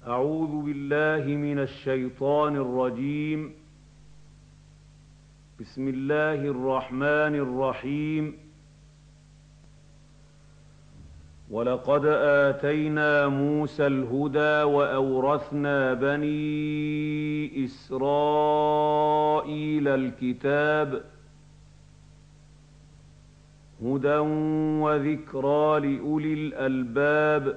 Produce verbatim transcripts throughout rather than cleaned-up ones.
أعوذ بالله من الشيطان الرجيم. بسم الله الرحمن الرحيم. ولقد آتينا موسى الهدى وأورثنا بني إسرائيل الكتاب هدى وذكرى لأولي الألباب.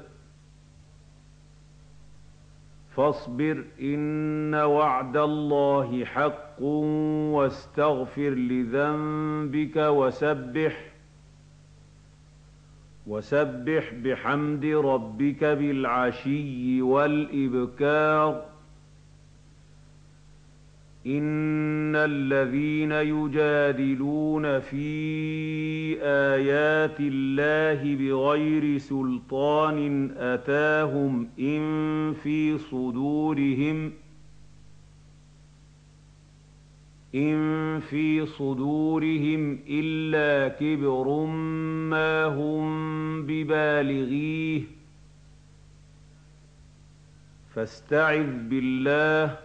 فاصبر إن وعد الله حق واستغفر لذنبك وسبح وسبح بحمد ربك بالعشي والإبكار. إن الذين يجادلون في آيات الله بغير سلطان أتاهم إن في صدورهم إن في صدورهم إلا كبر ما هم ببالغيه فاستعذ بالله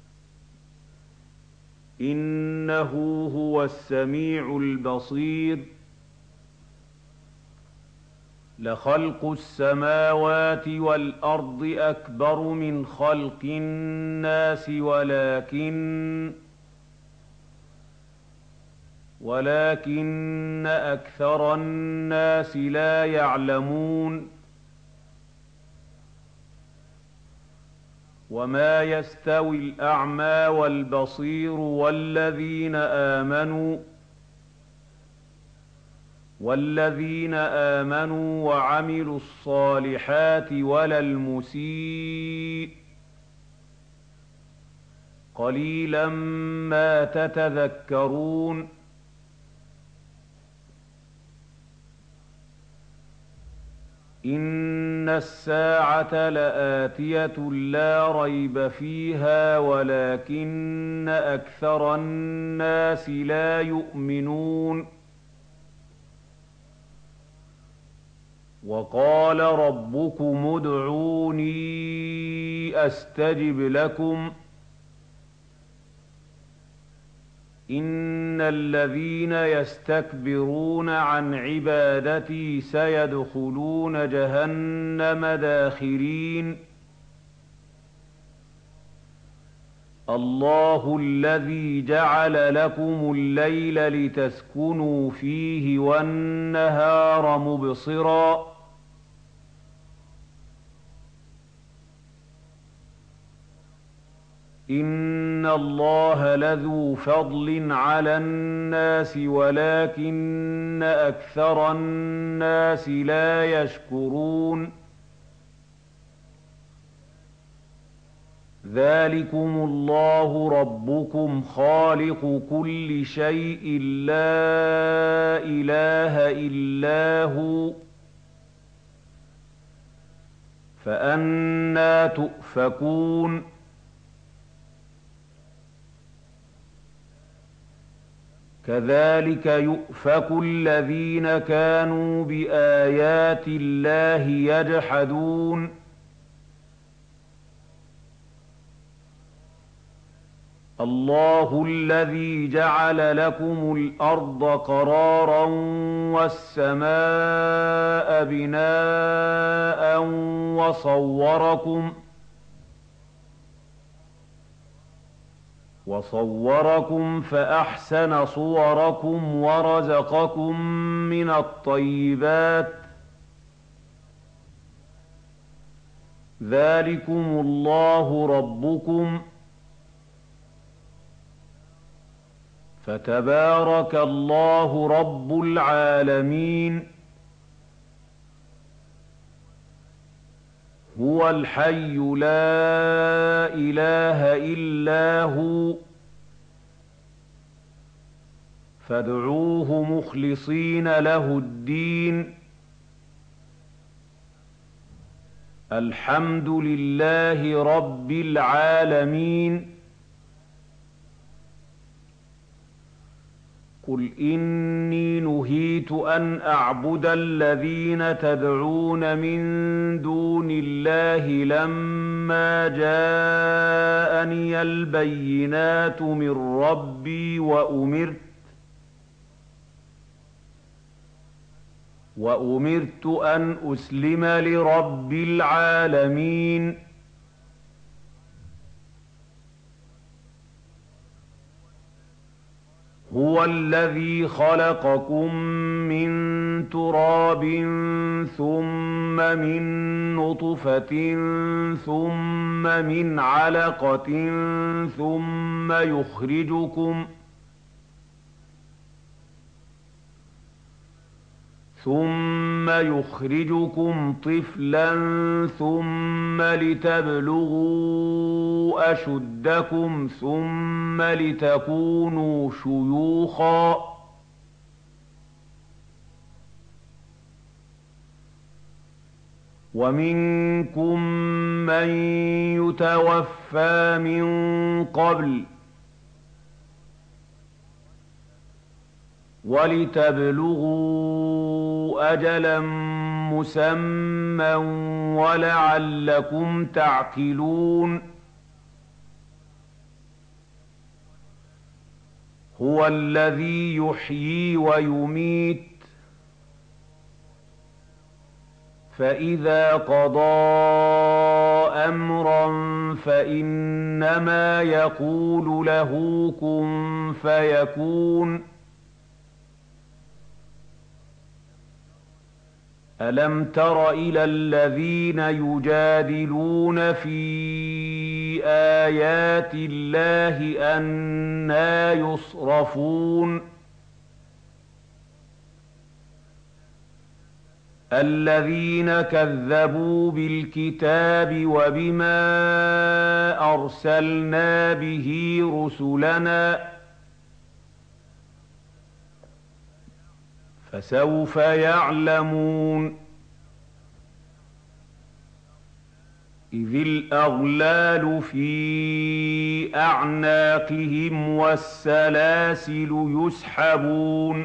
إنه هو السميع البصير. لخلق السماوات والأرض أكبر من خلق الناس ولكن ولكن أكثر الناس لا يعلمون. وما يستوي الأعمى والبصير والذين آمنوا والذين آمنوا وعملوا الصالحات ولا المسيء قليلا ما تتذكرون. إن الساعة لآتية لا ريب فيها ولكن أكثر الناس لا يؤمنون. وقال ربكم ادعوني أستجب لكم إن الذين يستكبرون عن عبادتي سيدخلون جهنم داخرين. الله الذي جعل لكم الليل لتسكنوا فيه والنهار مبصرا إن الله لذو فضل على الناس ولكن أكثر الناس لا يشكرون. ذلكم الله ربكم خالق كل شيء لا إله إلا هو فأنى تؤفكون. كذلك يؤفك الذين كانوا بآيات الله يجحدون. الله الذي جعل لكم الأرض قرارا والسماء بناء وصوركم وصوركم فأحسن صوركم ورزقكم من الطيبات. ذلكم الله ربكم فتبارك الله رب العالمين. هو الحي لا إله إلا هو فادعوه مخلصين له الدين. الحمد لله رب العالمين. قل إني نهيت أن أعبد الذين تدعون من دون الله لما جاءني البينات من ربي وأمرت وأمرت أن أسلم لرب العالمين هو الذي خلقكم من تراب ثم من نطفة ثم من علقة ثم يخرجكم ثم يخرجكم طفلا ثم لتبلغوا أشدكم ثم لتكونوا شيوخا ومنكم من يتوفى من قبل ولتبلغوا أجلا مسمى ولعلكم تعقلون هو الذي يحيي ويميت فإذا قضى أمرا فإنما يقول له كن فيكون ألم تر إلى الذين يجادلون في آيات الله أنى يصرفون الذين كذبوا بالكتاب وبما أرسلنا به رسلنا فسوف يعلمون إذ الأغلال في أعناقهم والسلاسل يسحبون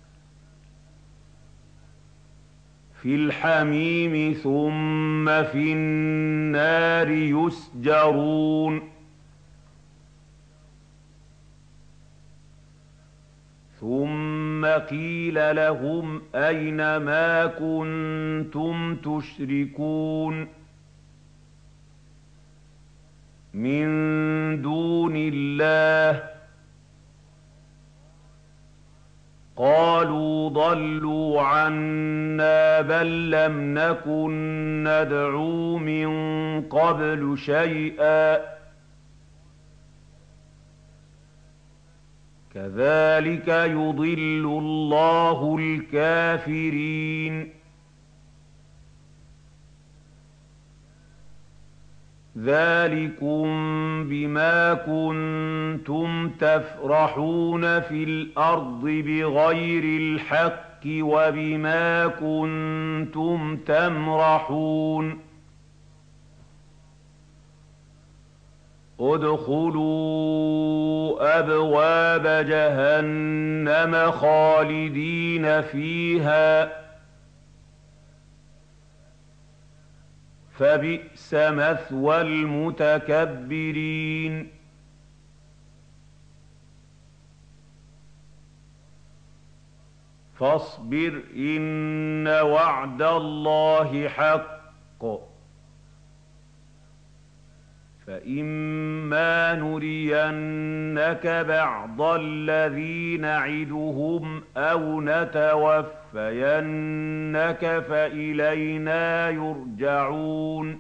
في الحميم ثم في النار يسجرون ثم قيل لهم أين ما كنتم تشركون من دون الله قالوا ضلوا عنا بل لم نكن ندعو من قبل شيئا كذلك يضل الله الكافرين ذلكم بما كنتم تفرحون في الأرض بغير الحق وبما كنتم تمرحون ادخلوا أبواب جهنم خالدين فيها فبئس مثوى المتكبرين فاصبر إن وعد الله حق فإما نرينك بعض الذي نعدهم أو نتوفينك فإلينا يرجعون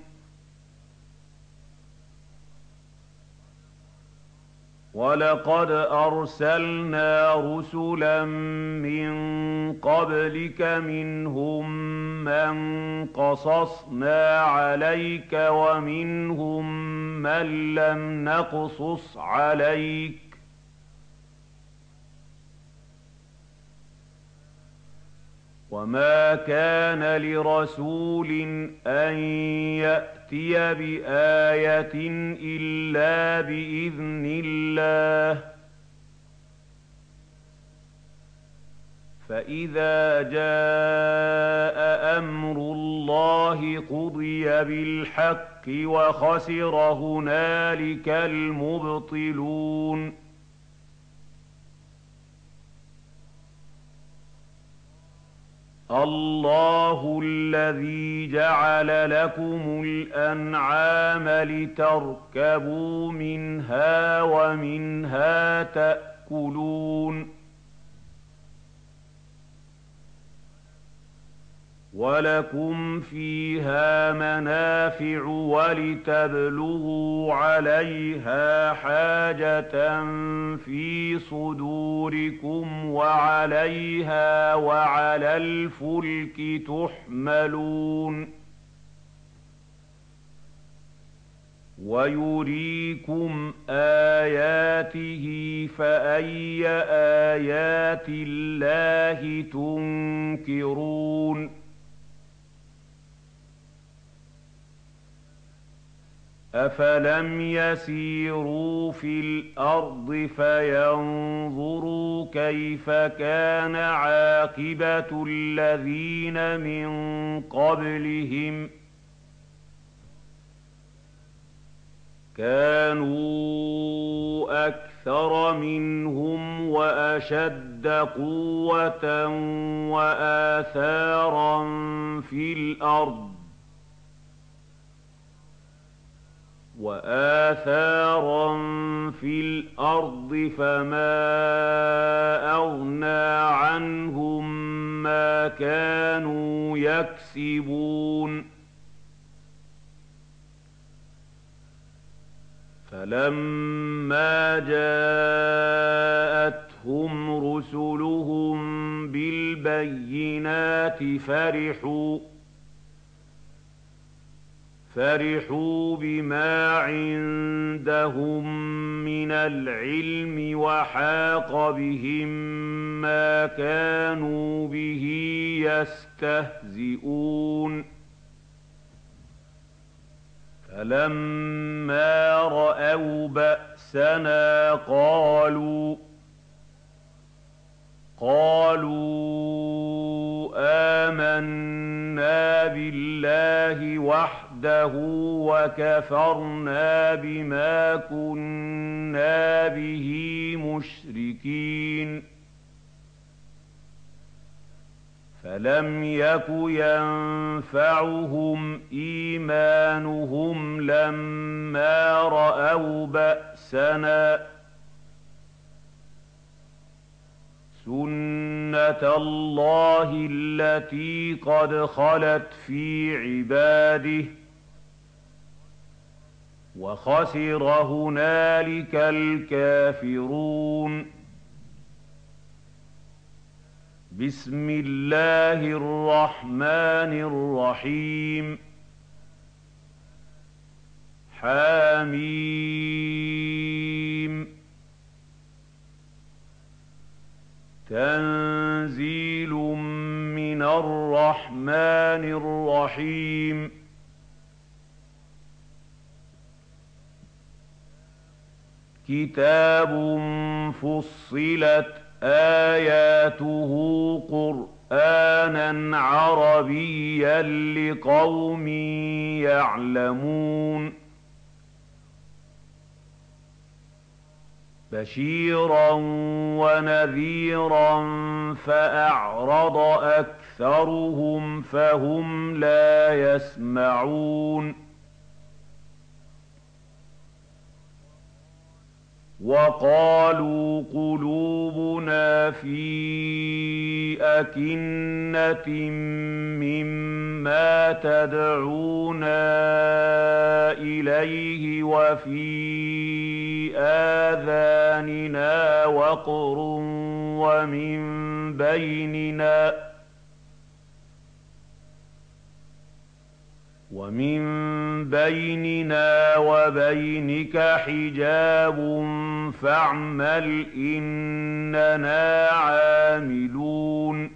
ولقد أرسلنا رسلا من قبلك منهم من قصصنا عليك ومنهم من لم نقصص عليك وما كان لرسول أن يأتي بآية إلا بإذن الله فإذا جاء أمر الله قضي بالحق وخسر هنالك المبطلون الله الذي جعل لكم الأنعام لتركبوا منها ومنها تأكلون وَلَكُمْ فِيهَا مَنَافِعُ وَلِتَبْلُغُوا عَلَيْهَا حَاجَةً فِي صُدُورِكُمْ وَعَلَيْهَا وَعَلَى الْفُلْكِ تُحْمَلُونَ وَيُرِيكُمْ آيَاتِهِ فَأَيَّ آيَاتِ اللَّهِ تُنكِرُونَ أَفَلَمْ يَسِيرُوا فِي الْأَرْضِ فَيَنظُرُوا كَيْفَ كَانَ عَاقِبَةُ الَّذِينَ مِن قَبْلِهِمْ ۚ كانوا أكثر منهم وأشد قوة وآثارا في الأرض وآثارا في الأرض فما أغنى عنهم ما كانوا يكسبون فَلَمَّا جَاءَتْهُمْ رُسُلُهُم بِالْبَيِّنَاتِ فَرِحُوا فَرِحُوا بِمَا عِندَهُم مِّنَ الْعِلْمِ وَحَاقَ بِهِم مَّا كَانُوا بِهِ يَسْتَهْزِئُونَ فَلَمَّا رَأَوْا بَأْسَنَا قَالُوا قَالُوا آمَنَّا بِاللَّهِ وَحْدَهُ وَكَفَرْنَا بِمَا كُنَّا بِهِ مُشْرِكِينَ فَلَمْ يَكُ يَنفَعُهُمْ إِيمَانُهُمْ لَمَّا رَأَوْا بَأْسَنَا ۖ سُنَّتَ اللَّهِ الَّتِي قَدْ خَلَتْ فِي عِبَادِهِ ۖ وَخَسِرَ هُنَالِكَ الْكَافِرُونَ. بسم الله الرحمن الرحيم حميم تنزيل من الرحمن الرحيم كتاب فصلت آياته قرآنًا عربيًّا لقوم يعلمون بشيرًا ونذيرًا فأعرض أكثرهم فهم لا يسمعون وقالوا قلوبنا في أكنة مما تدعونا إليه وفي آذاننا وقر ومن بيننا ومن بيننا وبينك حجاب فاعمل إننا عاملون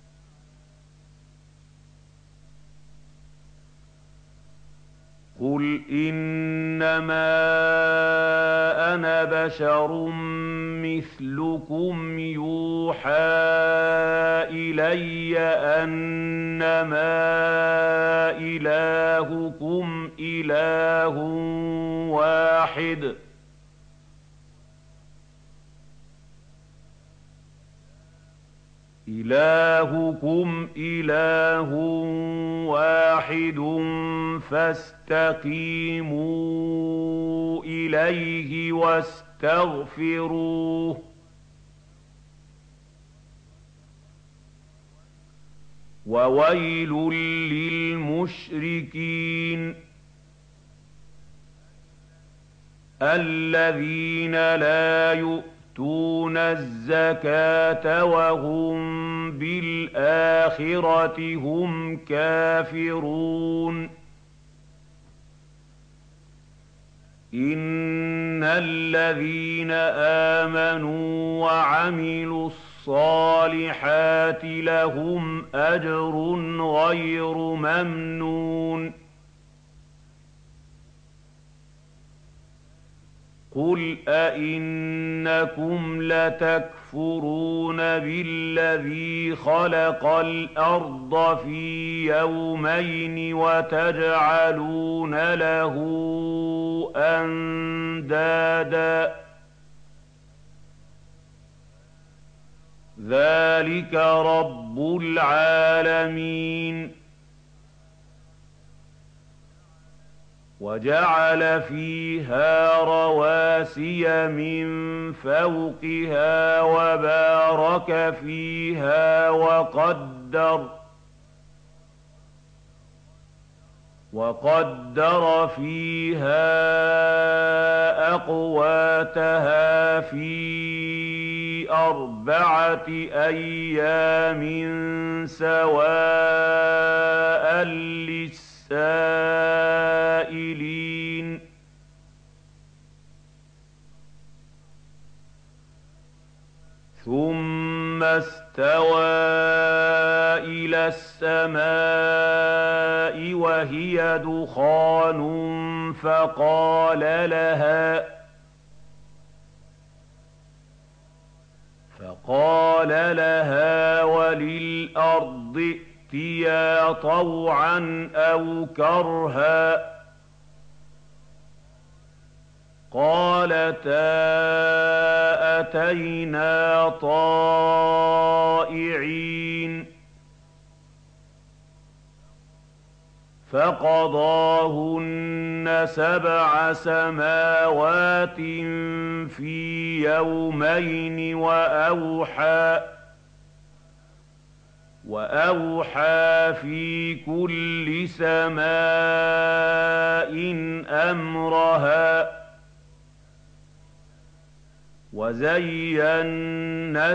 قل إنما أنا بشر مثلكم يوحى يُوحَىٰ إِلَيَّ أَنَّمَا إِلَٰهُكُمْ إِلَٰهٌ وَاحِدٌ إِلَٰهُكُمْ إِلَٰهٌ وَاحِدٌ فَاسْتَقِيمُوا إِلَيْهِ وَاسْتَغْفِرُوهُ وَوَيْلٌ لِّلْمُشْرِكِينَ الَّذِينَ لَا يُؤْتُونَ الزَّكَاةَ وَهُم بِالْآخِرَةِ هُمْ كَافِرُونَ إِنَّ الَّذِينَ آمَنُوا وَعَمِلُوا الصَّالِحَاتِ لَهُمْ أَجْرٌ غَيْرُ مَمْنُونٍ قُلْ أَئِنَّكُمْ لَتَكْفُرُونَ بِالَّذِي خَلَقَ الْأَرْضَ فِي يَوْمَيْنِ وَتَجْعَلُونَ لَهُ أَندَادًا ذَلِكَ رَبُّ الْعَالَمِينَ وَجَعَلَ فِيهَا رَوَاسِيَ مِن فَوْقِهَا وَبَارَكَ فِيهَا وَقَدَّرَ وَقَدَّرَ فِيهَا أَقْوَاتَهَا فِي أَرْبَعَةِ أَيَّامٍ سَوَاءً لِّلسَّائِلِينَ ثُمَّ اسْتَوَىٰ إِلَى السَّمَاءِ وَهِيَ دُخَانٌ فَقَالَ لَهَا فَقَالَ لَهَا وَلِلْأَرْضِ ائْتِيَا طَوْعًا أَوْ كَرْهًا قَالَتَا أَتَيْنَا طَائِعِينَ فَقَضَاهُنَّ سَبْعَ سَمَاوَاتٍ فِي يَوْمَيْنِ وَأَوْحَىٰ وَأَوْحَىٰ فِي كُلِّ سَمَاءٍ أَمْرَهَا وَزَيَّنَّا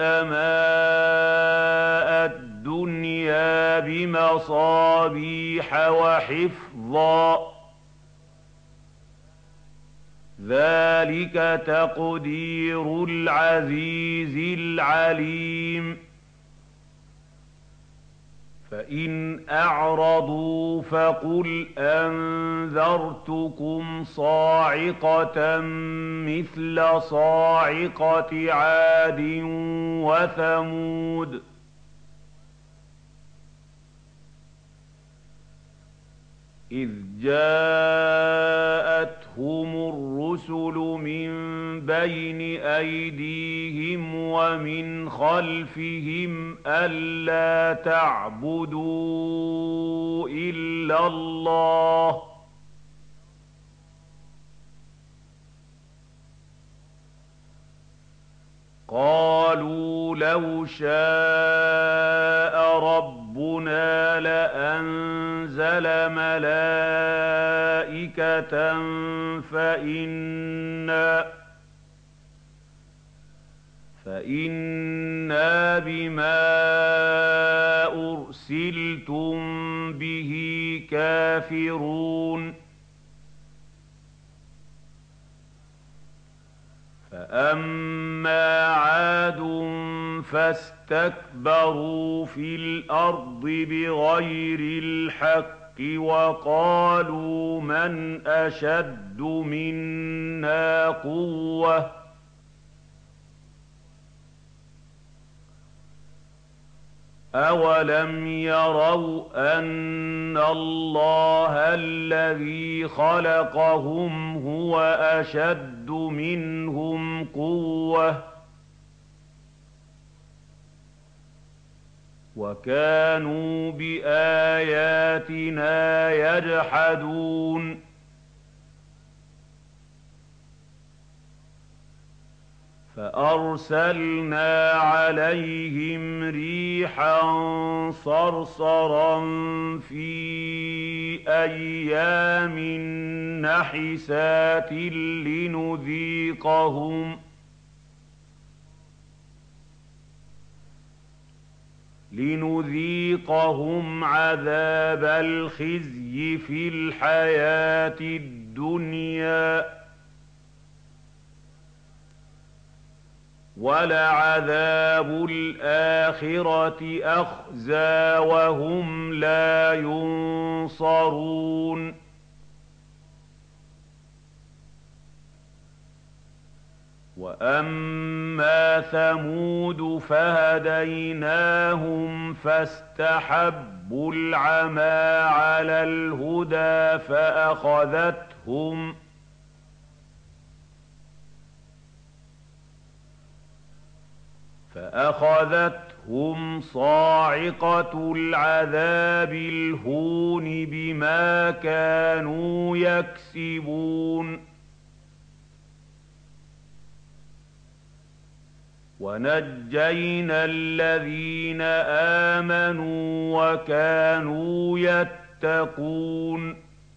السَّمَاءَ الدُّنْيَا بِمَصَابِيحَ وَحِفْظًا ۚ ذَٰلِكَ تَقْدِيرُ الْعَزِيزِ الْعَلِيمِ فَإِنْ أَعْرَضُوا فَقُلْ أَنذَرْتُكُمْ صَاعِقَةً مِّثْلَ صَاعِقَةِ عَادٍ وَثَمُودَ إِذْ جَاءَتْهُمُ الرُّسُلُ مِن بَيْنِ أَيْدِيهِمْ وَمِنْ خَلْفِهِمْ أَلَّا تَعْبُدُوا إِلَّا اللَّهَ قَالُوا لَوْ شَاءَ رَبُّنَا لَأَنزَلَ مَلَائِكَةً فَإِنَّا فَإِنَّا بِمَا أُرْسِلْتُم بِهِ كَافِرُونَ فَأَمَّا عَادٌ فَاسْتَكْبَرُوا فِي الْأَرْضِ بِغَيْرِ الْحَقِّ وَقَالُوا مَنْ أَشَدُّ مِنَّا قُوَّةً أَوَلَمْ يَرَوْا أَنَّ اللَّهَ الَّذِي خَلَقَهُمْ هُوَ أَشَدُّ مِنْهُمْ قُوَّةً وَكَانُوا بِآيَاتِنَا يَجْحَدُونَ فَأَرْسَلْنَا عَلَيْهِمْ رِيحًا صَرْصَرًا فِي أَيَّامٍ نَّحِسَاتٍ لِّنُذِيقَهُمْ لِنُذِيقَهُمْ عَذَابَ الْخِزْيِ فِي الْحَيَاةِ الدُّنْيَا ۖ وَلَعَذَابُ الْآخِرَةِ أَخْزَىٰ وَهُمْ لَا يُنصَرُونَ وَأَمَّا ثَمُودُ فَهَدَيْنَاهُمْ فَاسْتَحَبُّوا الْعَمَىٰ عَلَى الْهُدَىٰ فَأَخَذَتْهُمْ فَأَخَذَتْهُمْ صَاعِقَةُ الْعَذَابِ الْهُونِ بِمَا كَانُوا يَكْسِبُونَ وَنَجَّيْنَا الَّذِينَ آمَنُوا وَكَانُوا يَتَّقُونَ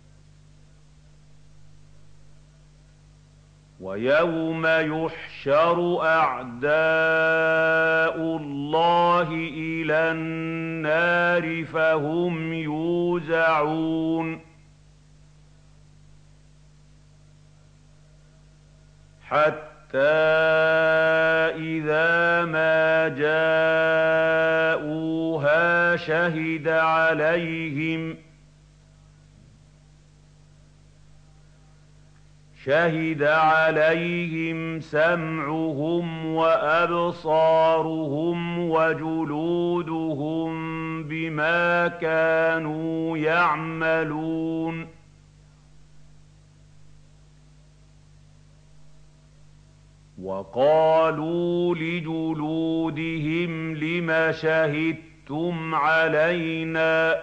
وَيَوْمَ يُحْشَرُ أَعْدَاءُ اللَّهِ إِلَى النَّارِ فَهُمْ يُوزَعُونَ حَتَّىٰ إِذَا مَا جَاءُوهَا شَهِدَ عَلَيْهِمْ شهد عليهم سمعهم وأبصارهم وجلودهم بما كانوا يعملون وقالوا لجلودهم لم شهدتم علينا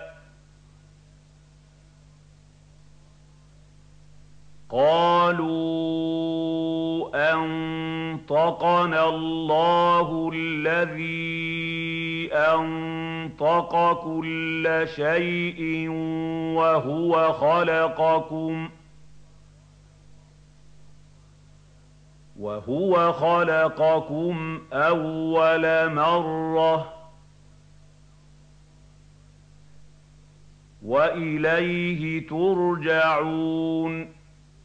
قالوا أنطقنا الله الذي أنطق كل شيء وهو خلقكم وهو خلقكم أول مرة وإليه ترجعون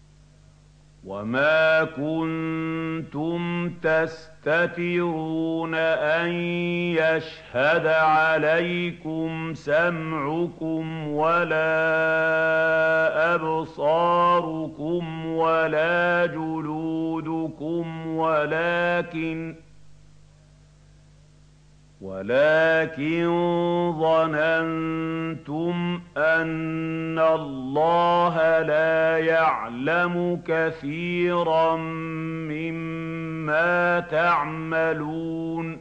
وما كنتم تستترون أن يشهد عليكم سمعكم ولا أبصاركم ولا جلودكم ولكن ولكن ظننتم أن الله لا يعلم كثيرا مما تعملون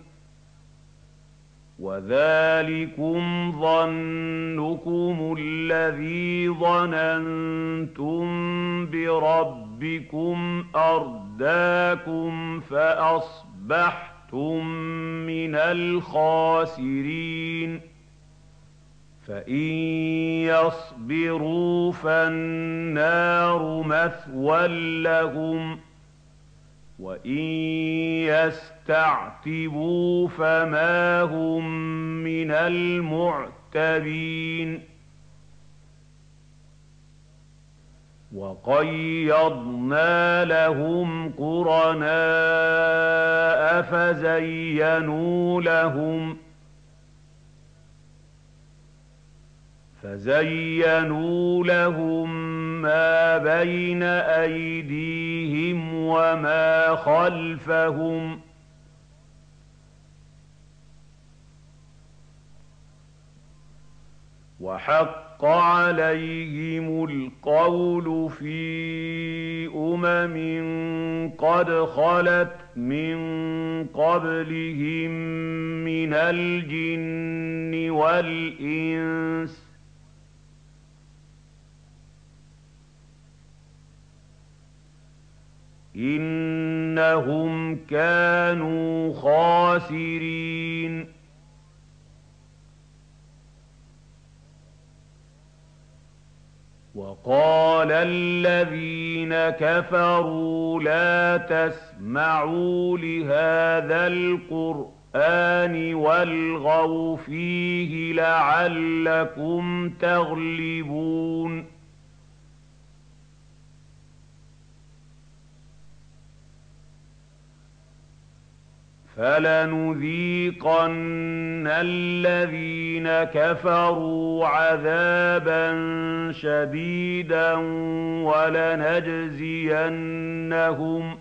وذلكم ظنكم الذي ظننتم بربكم أرداكم فأصبحتم من الخاسرين فإن يصبروا فالنار مثوى لهم وإن يستعتبوا فما هم من المعتبين وقيضنا لهم قرناء فزينوا لهم فزينوا لهم ما بين أيديهم وما خلفهم وحق عليهم القول في أمم قد خلت من قبلهم من الجن والإنس إنهم كانوا خاسرين وقال الذين كفروا لا تسمعوا لهذا القرآن والغوا فيه لعلكم تغلبون فلنذيقن الذين كفروا عذابا شديدا ولنجزينهم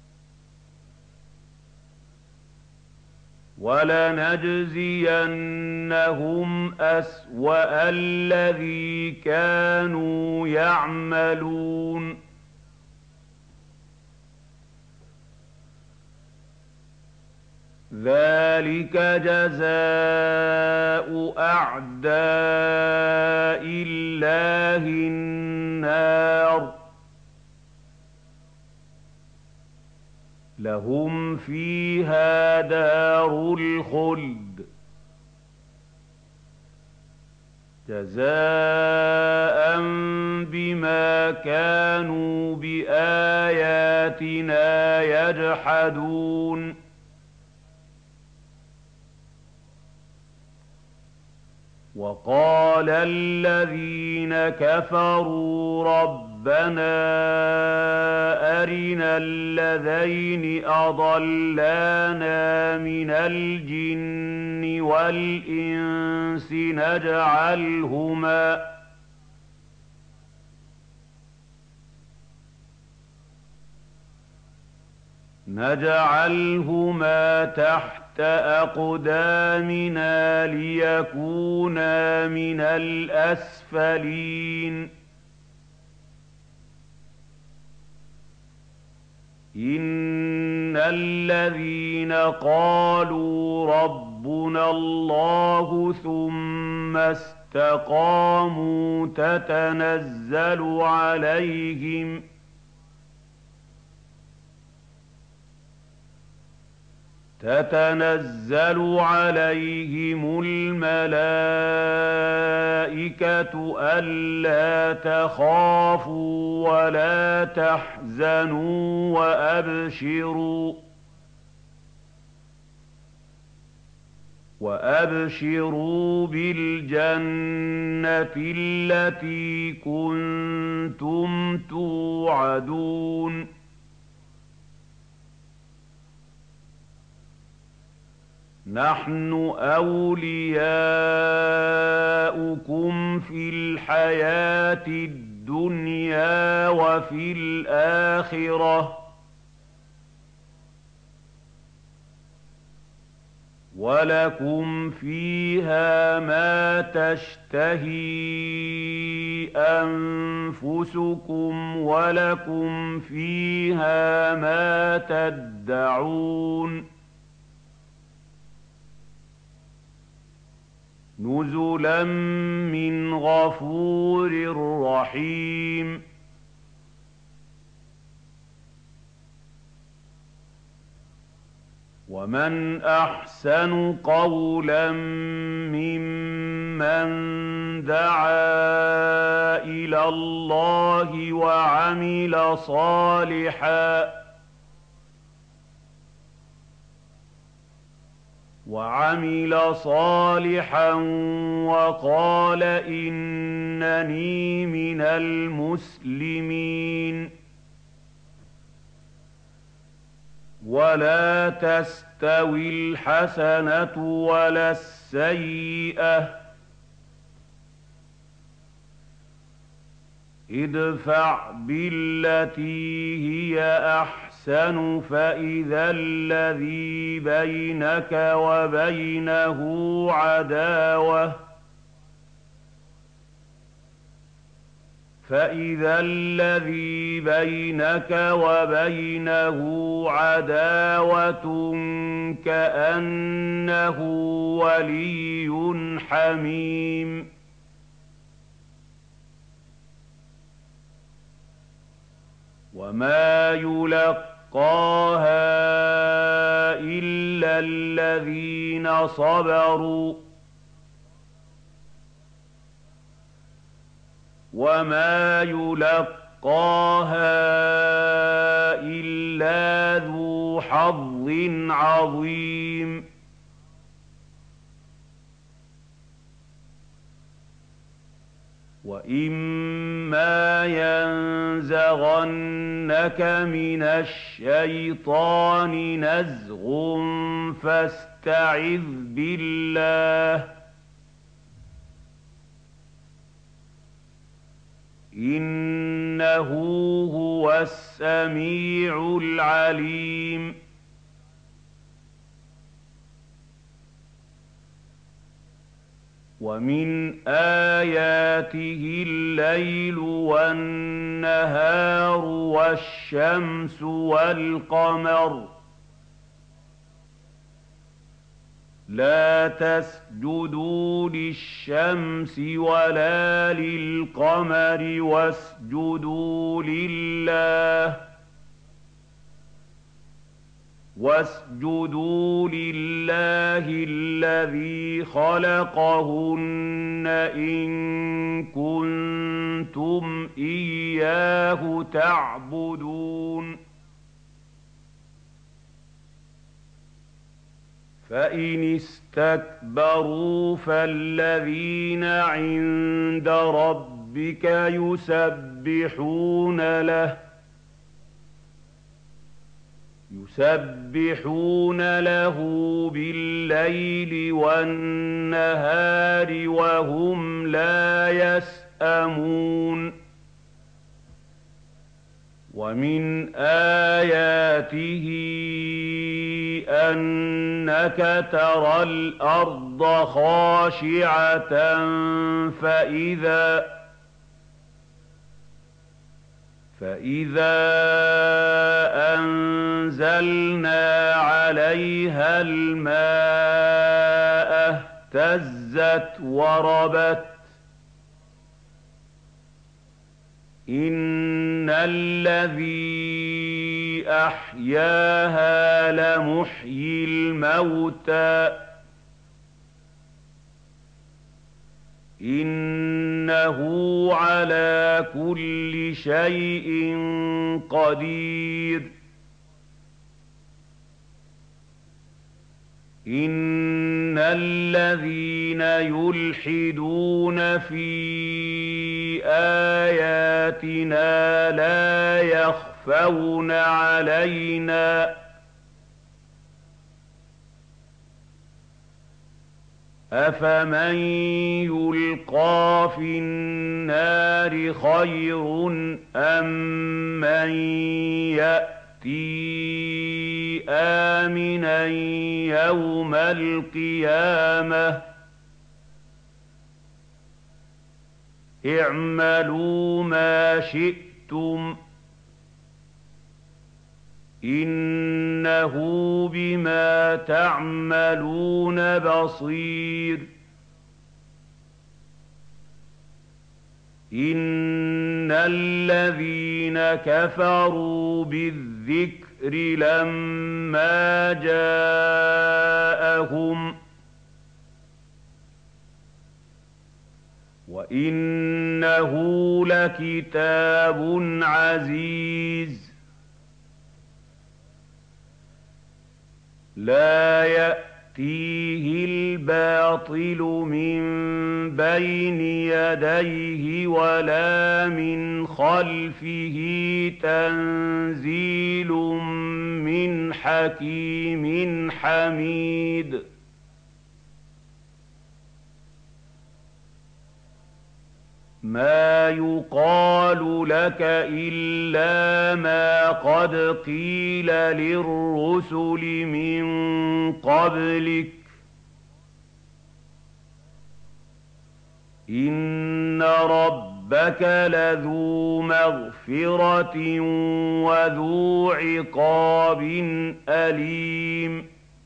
ولنجزينهم أسوأ الذي كانوا يعملون ذلك جزاء أعداء الله النار لهم فيها دار الخلد جزاء بما كانوا بآياتنا يجحدون وقال الذين كفروا ربنا أرنا الذين أضلانا من الجن والإنس نجعلهما نجعلهما تحت أقدامنا ليكونا من الأسفلين إن الذين قالوا ربنا الله ثم استقاموا تتنزل عليهم تتنزل عليهم الملائكة ألا تخافوا ولا تحزنوا وأبشروا وأبشروا بالجنة التي كنتم توعدون نحن أولياؤكم في الحياة الدنيا وفي الآخرة ولكم فيها ما تشتهي أنفسكم ولكم فيها ما تدعون نزلا من غفور رحيم ومن أحسن قولا ممن دعا إلى الله وعمل صالحا وعمل صالحا وقال إنني من المسلمين ولا تستوي الحسنة ولا السيئة ادفع بالتي هي أحسن فإذا الذي بينك وبينه عداوة فإذا الذي بينك وبينه عداوة كأنه ولي حميم وما يلقاها إلا الذين صبروا وما يلقاها إلا ذو حظ عظيم وإما ينزغنك من الشيطان نزغ فاستعذ بالله إنه هو السميع العليم ومن آياته الليل والنهار والشمس والقمر لا تسجدوا للشمس ولا للقمر واسجدوا لله واسجدوا لله الذي خلقهن إن كنتم إياه تعبدون فإن استكبروا فالذين عند ربك يسبحون له يسبحون له بالليل والنهار وهم لا يسأمون ومن آياته أنك ترى الأرض خاشعة فإذا فإذا أنزلنا عليها الماء اهتزت وربت إن الذي أحياها لمحيي الموتى إنه على كل شيء قدير إن الذين يلحدون في آياتنا لا يخفون علينا أفمن يلقى في النار خير أم من يأتي آمنا يوم القيامة اعملوا ما شئتم إنه بما تعملون بصير إن الذين كفروا بالذكر لما جاءهم وإنه لكتاب عزيز لا يأتيه الباطل من بين يديه ولا من خلفه تنزيل من حكيم حميد ما يقال لك إلا ما قد قيل للرسل من قبلك إن ربك رَبَّكَ لَذُو مَغْفِرَةٍ وَذُو عِقَابٍ أَلِيمٍ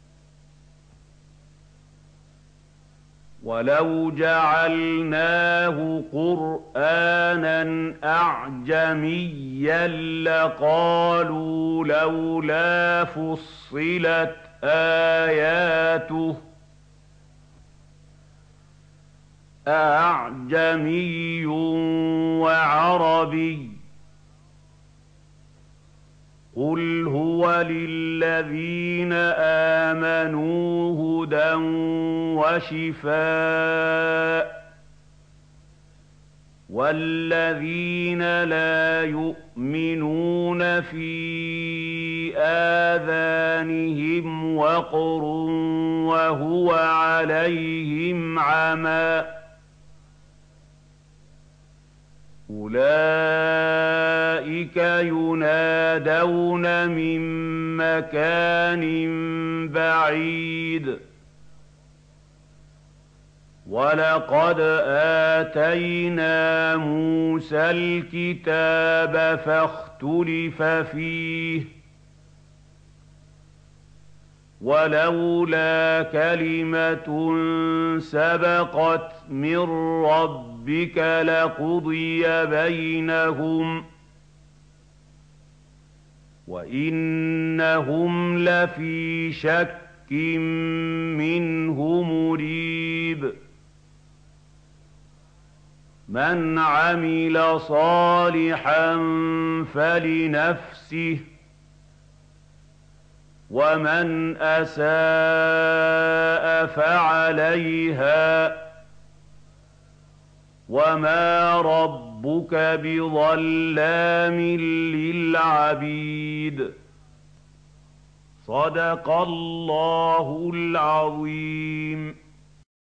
وَلَوْ جَعَلْنَاهُ قُرْآنًا أَعْجَمِيًّا لَّقَالُوا لَوْلَا فُصِّلَتْ آيَاتُهُ أَأَعْجَمِيٌّ وَعَرَبِيٌّ ۗ قُلْ هُوَ لِلَّذِينَ آمَنُوا هُدًى وَشِفَاءٌ ۖ وَالَّذِينَ لَا يُؤْمِنُونَ فِي آذَانِهِمْ وَقْرٌ وَهُوَ عَلَيْهِمْ عَمًى أُولَٰئِكَ يُنَادَوْنَ مِن مَّكَانٍ بَعِيدٍ وَلَقَدْ آتَيْنَا مُوسَى الْكِتَابَ فَاخْتُلِفَ فِيهِ ۚ وَلَوْلَا كَلِمَةٌ سَبَقَتْ مِن رَّبِّكَ لَقُضِيَ بَيْنَهُمْ ۚ وَإِنَّهُمْ لَفِي شَكٍّ مِّنْهُ مُرِيبٍ مَنْ عَمِلَ صَالِحًا فَلِنَفْسِهِ ۖ وَمَنْ أَسَاءَ فَعَلَيْهَا ۗ وَمَا رَبُّكَ بِظَلَّامٍ لِّلْعَبِيدِ. صَدَقَ اللَّهُ الْعَظِيمُ.